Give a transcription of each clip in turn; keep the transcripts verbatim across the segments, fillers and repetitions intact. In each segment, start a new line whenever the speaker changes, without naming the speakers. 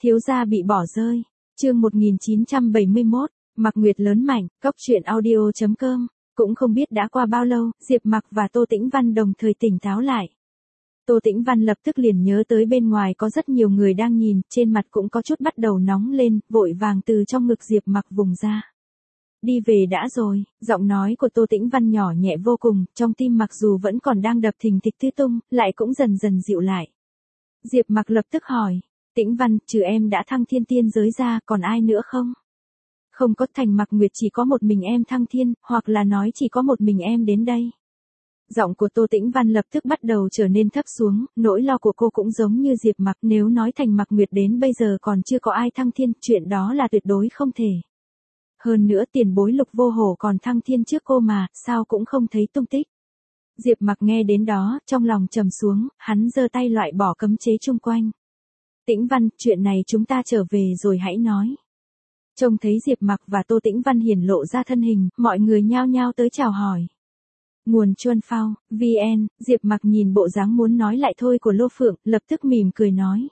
Thiếu gia bị bỏ rơi. Chương một nghìn chín trăm bảy mươi mốt, Mạc Nguyệt lớn mạnh, cốc truyện audio chấm com. Cũng không biết đã qua bao lâu, Diệp Mặc và Tô Tĩnh Văn đồng thời tỉnh táo lại. Tô Tĩnh Văn lập tức liền nhớ tới bên ngoài có rất nhiều người đang nhìn, trên mặt cũng có chút bắt đầu nóng lên, vội vàng từ trong ngực Diệp Mặc vùng ra. Đi về đã rồi, giọng nói của Tô Tĩnh Văn nhỏ nhẹ vô cùng, trong tim mặc dù vẫn còn đang đập thình thịch tứ tung, lại cũng dần dần dịu lại. Diệp Mặc lập tức hỏi, Tĩnh Văn, trừ em đã thăng thiên tiên giới ra, còn ai nữa không? Không có, thành Mạc Nguyệt chỉ có một mình em thăng thiên, hoặc là nói chỉ có một mình em đến đây. Giọng của Tô Tĩnh Văn lập tức bắt đầu trở nên thấp xuống, nỗi lo của cô cũng giống như Diệp Mặc, nếu nói thành Mạc Nguyệt đến bây giờ còn chưa có ai thăng thiên, chuyện đó là tuyệt đối không thể. Hơn nữa tiền bối Lục Vô Hổ còn thăng thiên trước cô mà, sao cũng không thấy tung tích. Diệp Mặc nghe đến đó, trong lòng trầm xuống, hắn giơ tay loại bỏ cấm chế chung quanh. Tĩnh Văn, chuyện này chúng ta trở về rồi hãy nói. Trông thấy Diệp Mặc và Tô Tĩnh Văn hiển lộ ra thân hình, mọi người nhao nhao tới chào hỏi. Nguồn Chuân Phao, vê en, Diệp Mặc nhìn bộ dáng muốn nói lại thôi của Lô Phượng, lập tức mỉm cười nói.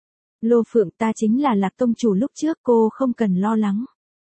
Lô Phượng, ta chính là Lạc tông chủ lúc trước, cô không cần lo lắng.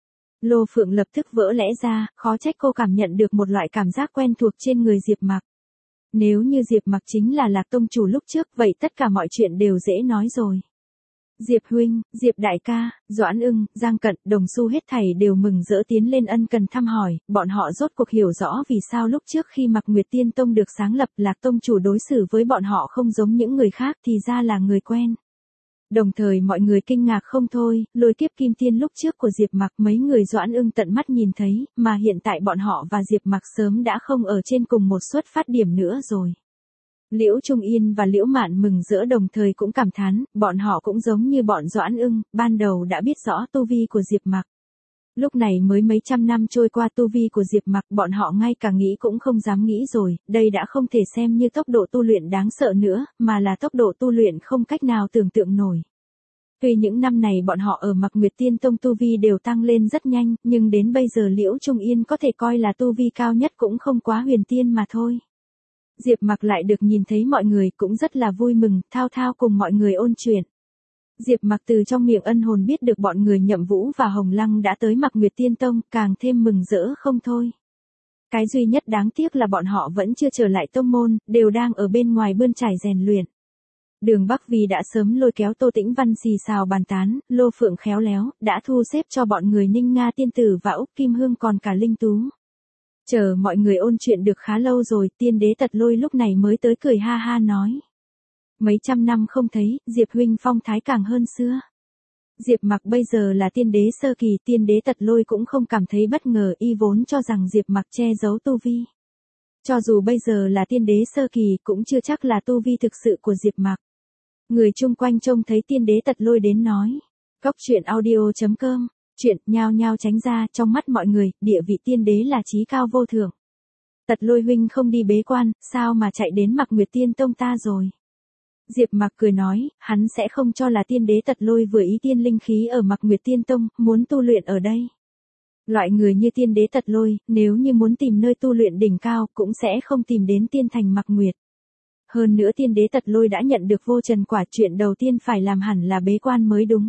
Lô Phượng lập tức vỡ lẽ ra, khó trách cô cảm nhận được một loại cảm giác quen thuộc trên người Diệp Mặc. Nếu như Diệp Mặc chính là Lạc tông chủ lúc trước, vậy tất cả mọi chuyện đều dễ nói rồi. Diệp huynh, Diệp đại ca, Doãn Ưng, Giang Cận, Đồng Xu hết thảy đều mừng rỡ tiến lên ân cần thăm hỏi, bọn họ rốt cuộc hiểu rõ vì sao lúc trước khi Mạc Nguyệt Tiên Tông được sáng lập, Lạc tông chủ đối xử với bọn họ không giống những người khác, thì ra là người quen. Đồng thời mọi người kinh ngạc không thôi, lôi kiếp kim tiên lúc trước của Diệp Mặc mấy người Doãn Ưng tận mắt nhìn thấy, mà hiện tại bọn họ và Diệp Mặc sớm đã không ở trên cùng một xuất phát điểm nữa rồi. Liễu Trung Yên và Liễu Mạn mừng rỡ đồng thời cũng cảm thán, bọn họ cũng giống như bọn Doãn Ưng, ban đầu đã biết rõ tu vi của Diệp Mặc. Lúc này mới mấy trăm năm trôi qua tu vi của Diệp Mặc, bọn họ ngay cả nghĩ cũng không dám nghĩ rồi, đây đã không thể xem như tốc độ tu luyện đáng sợ nữa, mà là tốc độ tu luyện không cách nào tưởng tượng nổi. Tuy những năm này bọn họ ở Mạc Nguyệt Tiên Tông tu vi đều tăng lên rất nhanh, nhưng đến bây giờ Liễu Trung Yên có thể coi là tu vi cao nhất cũng không quá huyền tiên mà thôi. Diệp Mặc lại được nhìn thấy mọi người cũng rất là vui mừng, thao thao cùng mọi người ôn chuyện. Diệp Mặc từ trong miệng ân hồn biết được bọn người Nhậm Vũ và Hồng Lăng đã tới Mạc Nguyệt Tiên Tông, càng thêm mừng rỡ không thôi. Cái duy nhất đáng tiếc là bọn họ vẫn chưa trở lại tông môn, đều đang ở bên ngoài bươn trải rèn luyện. Đường Bắc Vì đã sớm lôi kéo Tô Tĩnh Văn xì xào bàn tán, Lô Phượng khéo léo, đã thu xếp cho bọn người Ninh Nga Tiên Tử và Úc Kim Hương còn cả Linh Tú. Chờ mọi người ôn chuyện được khá lâu rồi, Tiên Đế Tật Lôi lúc này mới tới cười ha ha nói. Mấy trăm năm không thấy, Diệp huynh phong thái càng hơn xưa. Diệp Mặc bây giờ là tiên đế sơ kỳ, Tiên Đế Tật Lôi cũng không cảm thấy bất ngờ, y vốn cho rằng Diệp Mặc che giấu tu vi. Cho dù bây giờ là tiên đế sơ kỳ cũng chưa chắc là tu vi thực sự của Diệp Mặc. Người chung quanh trông thấy Tiên Đế Tật Lôi đến nói. Cốc truyện audio chấm com, chuyện nhao nhao tránh ra, trong mắt mọi người, địa vị tiên đế là chí cao vô thượng. Tật Lôi huynh không đi bế quan, sao mà chạy đến Mạc Nguyệt Tiên Tông ta rồi? Diệp Mặc cười nói, hắn sẽ không cho là tiên đế Tật Lôi vừa ý tiên linh khí ở Mạc Nguyệt Tiên Tông, muốn tu luyện ở đây. Loại người như tiên đế Tật Lôi, nếu như muốn tìm nơi tu luyện đỉnh cao, cũng sẽ không tìm đến tiên thành Mạc Nguyệt. Hơn nữa tiên đế Tật Lôi đã nhận được vô trần quả, chuyện đầu tiên phải làm hẳn là bế quan mới đúng.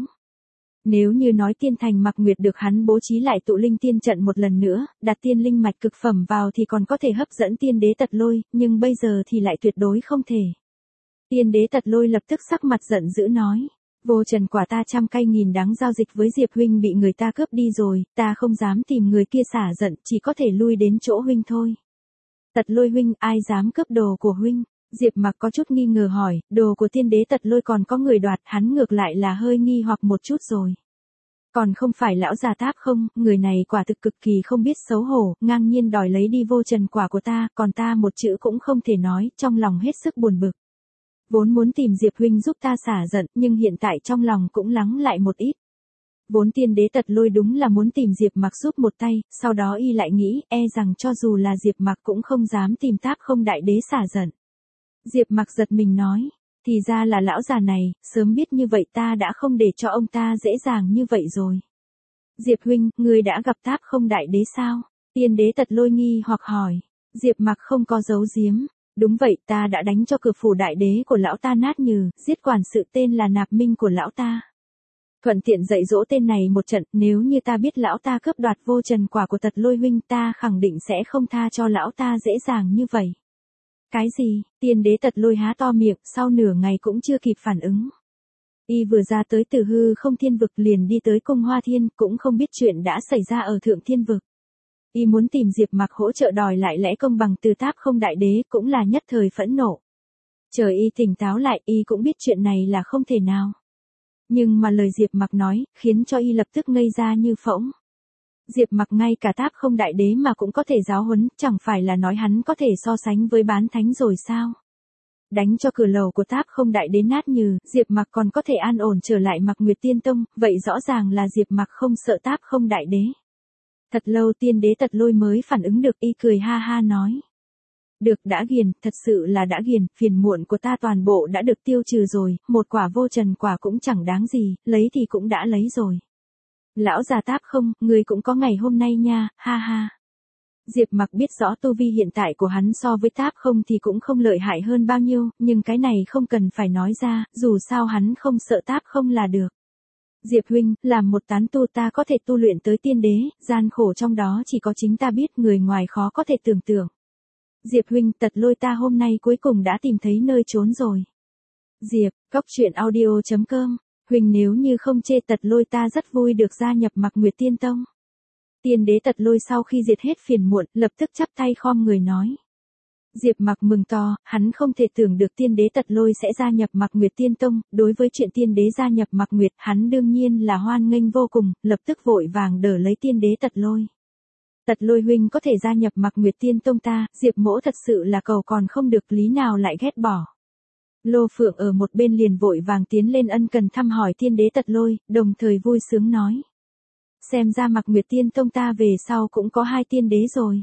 Nếu như nói tiên thành Mạc Nguyệt được hắn bố trí lại tụ linh tiên trận một lần nữa, đặt tiên linh mạch cực phẩm vào thì còn có thể hấp dẫn tiên đế Tật Lôi, nhưng bây giờ thì lại tuyệt đối không thể. Tiên đế Tật Lôi lập tức sắc mặt giận dữ nói, vô trần quả ta trăm cây nghìn đắng giao dịch với Diệp huynh bị người ta cướp đi rồi, ta không dám tìm người kia xả giận, chỉ có thể lui đến chỗ huynh thôi. Tật Lôi huynh, ai dám cướp đồ của huynh? Diệp Mặc có chút nghi ngờ hỏi, đồ của tiên đế Tật Lôi còn có người đoạt, hắn ngược lại là hơi nghi hoặc một chút rồi. Còn không phải lão già Táp không, người này quả thực cực kỳ không biết xấu hổ, ngang nhiên đòi lấy đi vô trần quả của ta, còn ta một chữ cũng không thể nói, trong lòng hết sức buồn bực. Vốn muốn tìm Diệp huynh giúp ta xả giận, nhưng hiện tại trong lòng cũng lắng lại một ít. Vốn tiên đế Tật Lôi đúng là muốn tìm Diệp Mặc giúp một tay, sau đó y lại nghĩ, e rằng cho dù là Diệp Mặc cũng không dám tìm Táp không đại đế xả giận. Diệp Mặc giật mình nói, thì ra là lão già này, sớm biết như vậy ta đã không để cho ông ta dễ dàng như vậy rồi. Diệp huynh, ngươi đã gặp Táp không đại đế sao? Tiên đế Tật Lôi nghi hoặc hỏi. Diệp Mặc không có giấu giếm. Đúng vậy, ta đã đánh cho cửa phủ đại đế của lão ta nát nhừ, giết quản sự tên là Nạp Minh của lão ta. Thuận tiện dạy dỗ tên này một trận, nếu như ta biết lão ta cướp đoạt vô trần quả của Tật Lôi huynh, ta khẳng định sẽ không tha cho lão ta dễ dàng như vậy. Cái gì? Tiên đế Tật Lôi há to miệng, sau nửa ngày cũng chưa kịp phản ứng. Y vừa ra tới từ hư không thiên vực liền đi tới cung Hoa Thiên, cũng không biết chuyện đã xảy ra ở thượng thiên vực. Y muốn tìm Diệp Mặc hỗ trợ đòi lại lẽ công bằng từ Táp Không Đại Đế, cũng là nhất thời phẫn nộ. Chờ Y tỉnh táo lại, Y cũng biết chuyện này là không thể nào. Nhưng mà lời Diệp Mặc nói, khiến cho Y lập tức ngây ra như phỗng. Diệp Mặc ngay cả Táp Không Đại Đế mà cũng có thể giáo huấn, chẳng phải là nói hắn có thể so sánh với bán thánh rồi sao? Đánh cho cửa lầu của Táp Không Đại Đế nát nhừ, Diệp Mặc còn có thể an ổn trở lại Mạc Nguyệt Tiên Tông, vậy rõ ràng là Diệp Mặc không sợ Táp Không Đại Đế. Thật lâu tiên đế Tật Lôi mới phản ứng được, Y cười ha ha nói. Được, đã ghiền, thật sự là đã ghiền, phiền muộn của ta toàn bộ đã được tiêu trừ rồi, một quả vô trần quả cũng chẳng đáng gì, lấy thì cũng đã lấy rồi. Lão già Táp Không, người cũng có ngày hôm nay nha, ha ha. Diệp Mặc biết rõ tu vi hiện tại của hắn so với Táp Không thì cũng không lợi hại hơn bao nhiêu, nhưng cái này không cần phải nói ra, dù sao hắn không sợ Táp Không là được. Diệp huynh, làm một tán tu ta có thể tu luyện tới tiên đế, gian khổ trong đó chỉ có chính ta biết, người ngoài khó có thể tưởng tượng. Diệp huynh, Tật Lôi ta hôm nay cuối cùng đã tìm thấy nơi trốn rồi. Diệp, cốc truyện audio chấm com, huynh nếu như không chê Tật Lôi ta rất vui được gia nhập Mạc Nguyệt Tiên Tông. Tiên đế Tật Lôi sau khi diệt hết phiền muộn, lập tức chắp tay khom người nói. Diệp Mặc mừng to, hắn không thể tưởng được tiên đế Tật Lôi sẽ gia nhập Mạc Nguyệt Tiên Tông, đối với chuyện tiên đế gia nhập Mạc Nguyệt, hắn đương nhiên là hoan nghênh vô cùng, lập tức vội vàng đỡ lấy tiên đế Tật Lôi. Tật Lôi huynh có thể gia nhập Mạc Nguyệt Tiên Tông ta, Diệp mỗ thật sự là cầu còn không được, lý nào lại ghét bỏ. Lô Phượng ở một bên liền vội vàng tiến lên ân cần thăm hỏi tiên đế Tật Lôi, đồng thời vui sướng nói. Xem ra Mạc Nguyệt Tiên Tông ta về sau cũng có hai tiên đế rồi.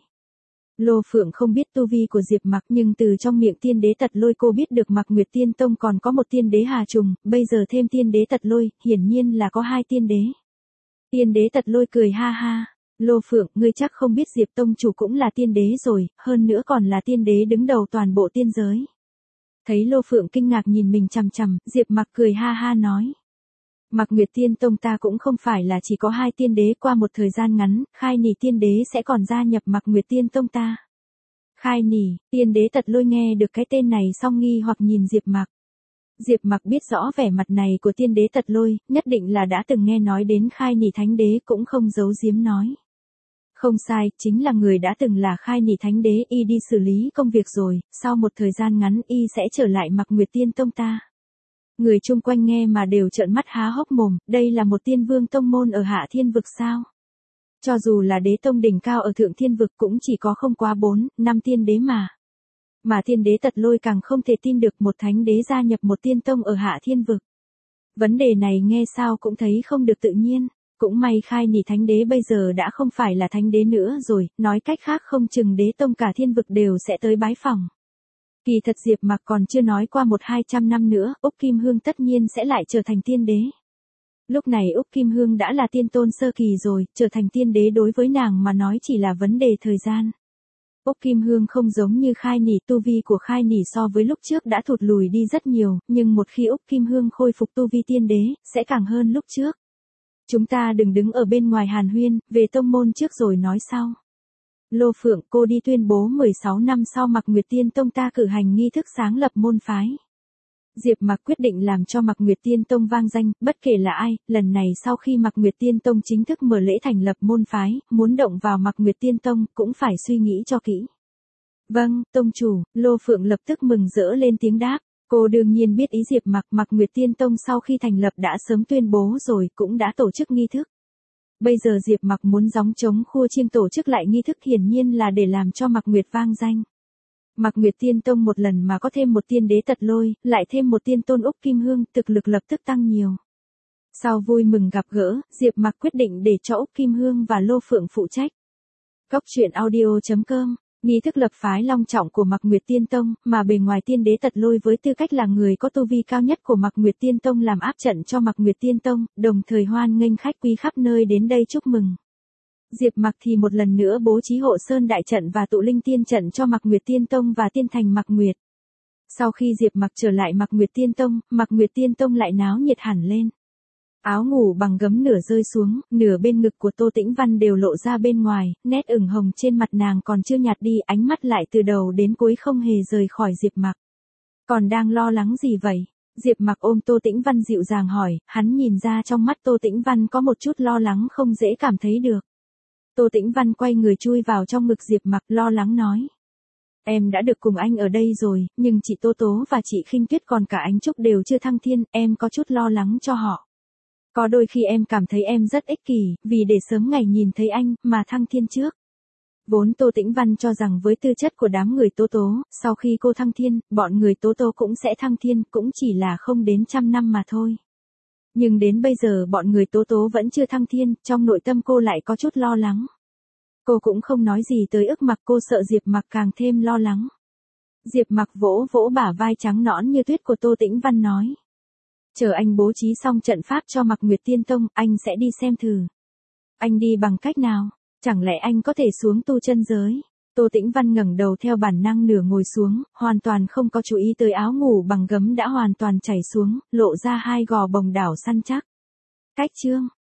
Lô Phượng không biết tu vi của Diệp Mặc, nhưng từ trong miệng tiên đế Tật Lôi cô biết được Mạc Nguyệt Tiên Tông còn có một tiên đế Hà Trùng, bây giờ thêm tiên đế Tật Lôi, hiển nhiên là có hai tiên đế. Tiên đế Tật Lôi cười ha ha. Lô Phượng, ngươi chắc không biết Diệp Tông chủ cũng là tiên đế rồi, hơn nữa còn là tiên đế đứng đầu toàn bộ tiên giới. Thấy Lô Phượng kinh ngạc nhìn mình chằm chằm, Diệp Mặc cười ha ha nói. Mạc Nguyệt Tiên Tông ta cũng không phải là chỉ có hai tiên đế, qua một thời gian ngắn, Khai Nỉ tiên đế sẽ còn gia nhập Mạc Nguyệt Tiên Tông ta. Khai Nỉ, tiên đế Tật Lôi nghe được cái tên này xong nghi hoặc nhìn Diệp Mặc. Diệp Mặc biết rõ vẻ mặt này của tiên đế Tật Lôi, nhất định là đã từng nghe nói đến Khai Nỉ Thánh Đế, cũng không giấu giếm nói. Không sai, chính là người đã từng là Khai Nỉ Thánh Đế, y đi xử lý công việc rồi, sau một thời gian ngắn y sẽ trở lại Mạc Nguyệt Tiên Tông ta. Người chung quanh nghe mà đều trợn mắt há hốc mồm, đây là một tiên vương tông môn ở hạ thiên vực sao? Cho dù là đế tông đỉnh cao ở thượng thiên vực cũng chỉ có không quá bốn, năm tiên đế mà. Mà tiên đế Tật Lôi càng không thể tin được một thánh đế gia nhập một tiên tông ở hạ thiên vực. Vấn đề này nghe sao cũng thấy không được tự nhiên, cũng may Khai Nỉ Thánh Đế bây giờ đã không phải là thánh đế nữa rồi, nói cách khác không chừng đế tông cả thiên vực đều sẽ tới bái phỏng. Kỳ thật Diệp Mặc còn chưa nói qua một hai trăm năm nữa, Úc Kim Hương tất nhiên sẽ lại trở thành tiên đế. Lúc này Úc Kim Hương đã là tiên tôn sơ kỳ rồi, trở thành tiên đế đối với nàng mà nói chỉ là vấn đề thời gian. Úc Kim Hương không giống như Khai Nỉ, tu vi của Khai Nỉ so với lúc trước đã thụt lùi đi rất nhiều, nhưng một khi Úc Kim Hương khôi phục tu vi tiên đế, sẽ càng hơn lúc trước. Chúng ta đừng đứng ở bên ngoài hàn huyên, về tông môn trước rồi nói sau. Lô Phượng, cô đi tuyên bố mười sáu năm sau Mạc Nguyệt Tiên Tông ta cử hành nghi thức sáng lập môn phái. Diệp Mặc quyết định làm cho Mạc Nguyệt Tiên Tông vang danh, bất kể là ai, lần này sau khi Mạc Nguyệt Tiên Tông chính thức mở lễ thành lập môn phái, muốn động vào Mạc Nguyệt Tiên Tông, cũng phải suy nghĩ cho kỹ. Vâng, Tông chủ, Lô Phượng lập tức mừng rỡ lên tiếng đáp. Cô đương nhiên biết ý Diệp Mặc, Mạc Nguyệt Tiên Tông sau khi thành lập đã sớm tuyên bố rồi, cũng đã tổ chức nghi thức. Bây giờ Diệp Mặc muốn gióng trống khua chiêng tổ chức lại nghi thức, hiển nhiên là để làm cho Mạc Nguyệt vang danh. Mạc Nguyệt Tiên Tông một lần mà có thêm một tiên đế Tật Lôi, lại thêm một tiên tôn Úc Kim Hương, thực lực lập tức tăng nhiều. Sau vui mừng gặp gỡ, Diệp Mặc quyết định để cho Úc Kim Hương và Lô Phượng phụ trách. Cốc truyện audio chấm com. Nghi thức lập phái long trọng của Mạc Nguyệt Tiên Tông, mà bề ngoài tiên đế Tật Lôi với tư cách là người có tu vi cao nhất của Mạc Nguyệt Tiên Tông làm áp trận cho Mạc Nguyệt Tiên Tông, đồng thời hoan nghênh khách quý khắp nơi đến đây chúc mừng. Diệp Mặc thì một lần nữa bố trí hộ sơn đại trận và tụ linh tiên trận cho Mạc Nguyệt Tiên Tông và tiên thành Mạc Nguyệt. Sau khi Diệp Mặc trở lại Mạc Nguyệt Tiên Tông, Mạc Nguyệt Tiên Tông lại náo nhiệt hẳn lên. Áo ngủ bằng gấm nửa rơi xuống, nửa bên ngực của Tô Tĩnh Văn đều lộ ra bên ngoài, nét ửng hồng trên mặt nàng còn chưa nhạt đi, ánh mắt lại từ đầu đến cuối không hề rời khỏi Diệp Mặc. Còn đang lo lắng gì vậy? Diệp Mặc ôm Tô Tĩnh Văn dịu dàng hỏi, hắn nhìn ra trong mắt Tô Tĩnh Văn có một chút lo lắng không dễ cảm thấy được. Tô Tĩnh Văn quay người chui vào trong ngực Diệp Mặc lo lắng nói. Em đã được cùng anh ở đây rồi, nhưng chị Tố Tố và chị Khinh Tuyết còn cả Ánh Trúc đều chưa thăng thiên, em có chút lo lắng cho họ. Có đôi khi em cảm thấy em rất ích kỷ, vì để sớm ngày nhìn thấy anh, mà thăng thiên trước. Vốn Tô Tĩnh Văn cho rằng với tư chất của đám người Tố Tố, sau khi cô thăng thiên, bọn người Tố Tố cũng sẽ thăng thiên, cũng chỉ là không đến trăm năm mà thôi. Nhưng đến bây giờ bọn người Tố Tố vẫn chưa thăng thiên, trong nội tâm cô lại có chút lo lắng. Cô cũng không nói gì tới ức Mặc, cô sợ Diệp Mặc càng thêm lo lắng. Diệp Mặc vỗ vỗ bả vai trắng nõn như tuyết của Tô Tĩnh Văn nói. Chờ anh bố trí xong trận pháp cho Mặc Nguyệt Tiên Tông, anh sẽ đi xem thử. Anh đi bằng cách nào? Chẳng lẽ anh có thể xuống tu chân giới? Tô Tĩnh Văn ngẩng đầu theo bản năng nửa ngồi xuống, hoàn toàn không có chú ý tới áo ngủ bằng gấm đã hoàn toàn chảy xuống, lộ ra hai gò bồng đảo săn chắc. Cách chương